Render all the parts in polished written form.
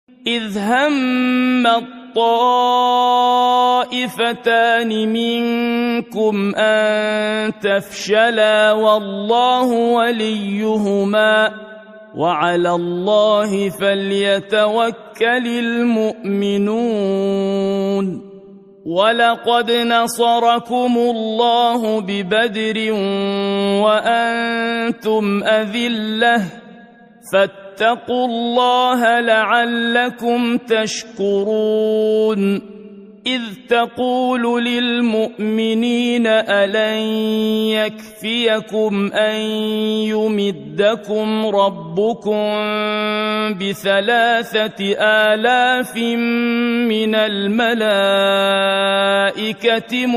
إذ هم الطائفتان منكم أن تفشلا والله وليهما وعلى الله فليتوكل المؤمنون ولقد نصركم الله ببدر وأنتم أذلة فاتقوا الله لعلكم تشكرون إذ تقول للمؤمنين ألن يكفيكم أن يمدكم ربكم ب3,000 من الملائكة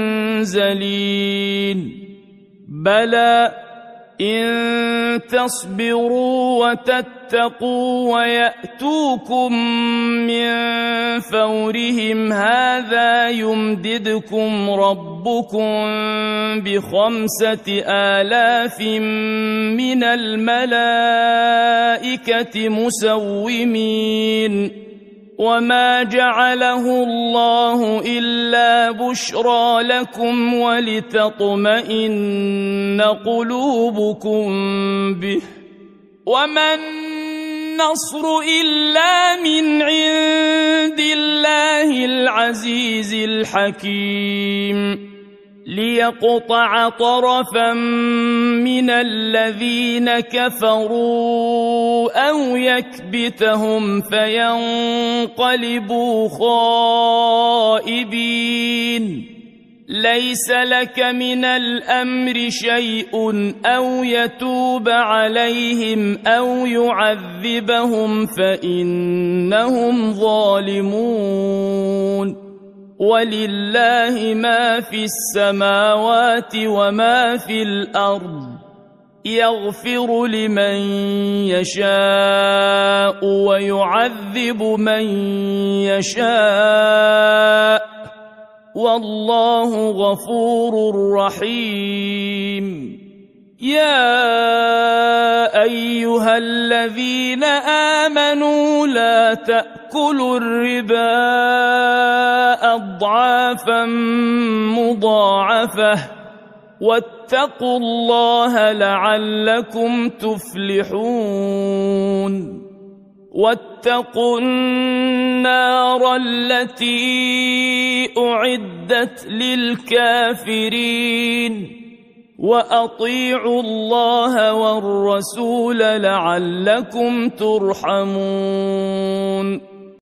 منزلين بلى إن تصبروا وتتقوا ويأتوكم من فورهم هذا يمددكم ربكم ب5,000 من الملائكة مسومين وما جعله الله إلا بشرى لكم ولتطمئن قلوبكم به وما النصر إلا من عند الله العزيز الحكيم ليقطع طرفا من الذين كفروا أو يكبتهم فينقلبوا خائبين ليس لك من الأمر شيء أو يتوب عليهم أو يعذبهم فإنهم ظالمون ولله ما في السماوات وما في الأرض يغفر لمن يشاء ويعذب من يشاء والله غفور رحيم يا أيها الذين آمنوا لا تأكلوا الربا أضعافا مضاعفة واتقوا الله لعلكم تفلحون واتقوا النار التي أعدت للكافرين وأطيعوا الله والرسول لعلكم ترحمون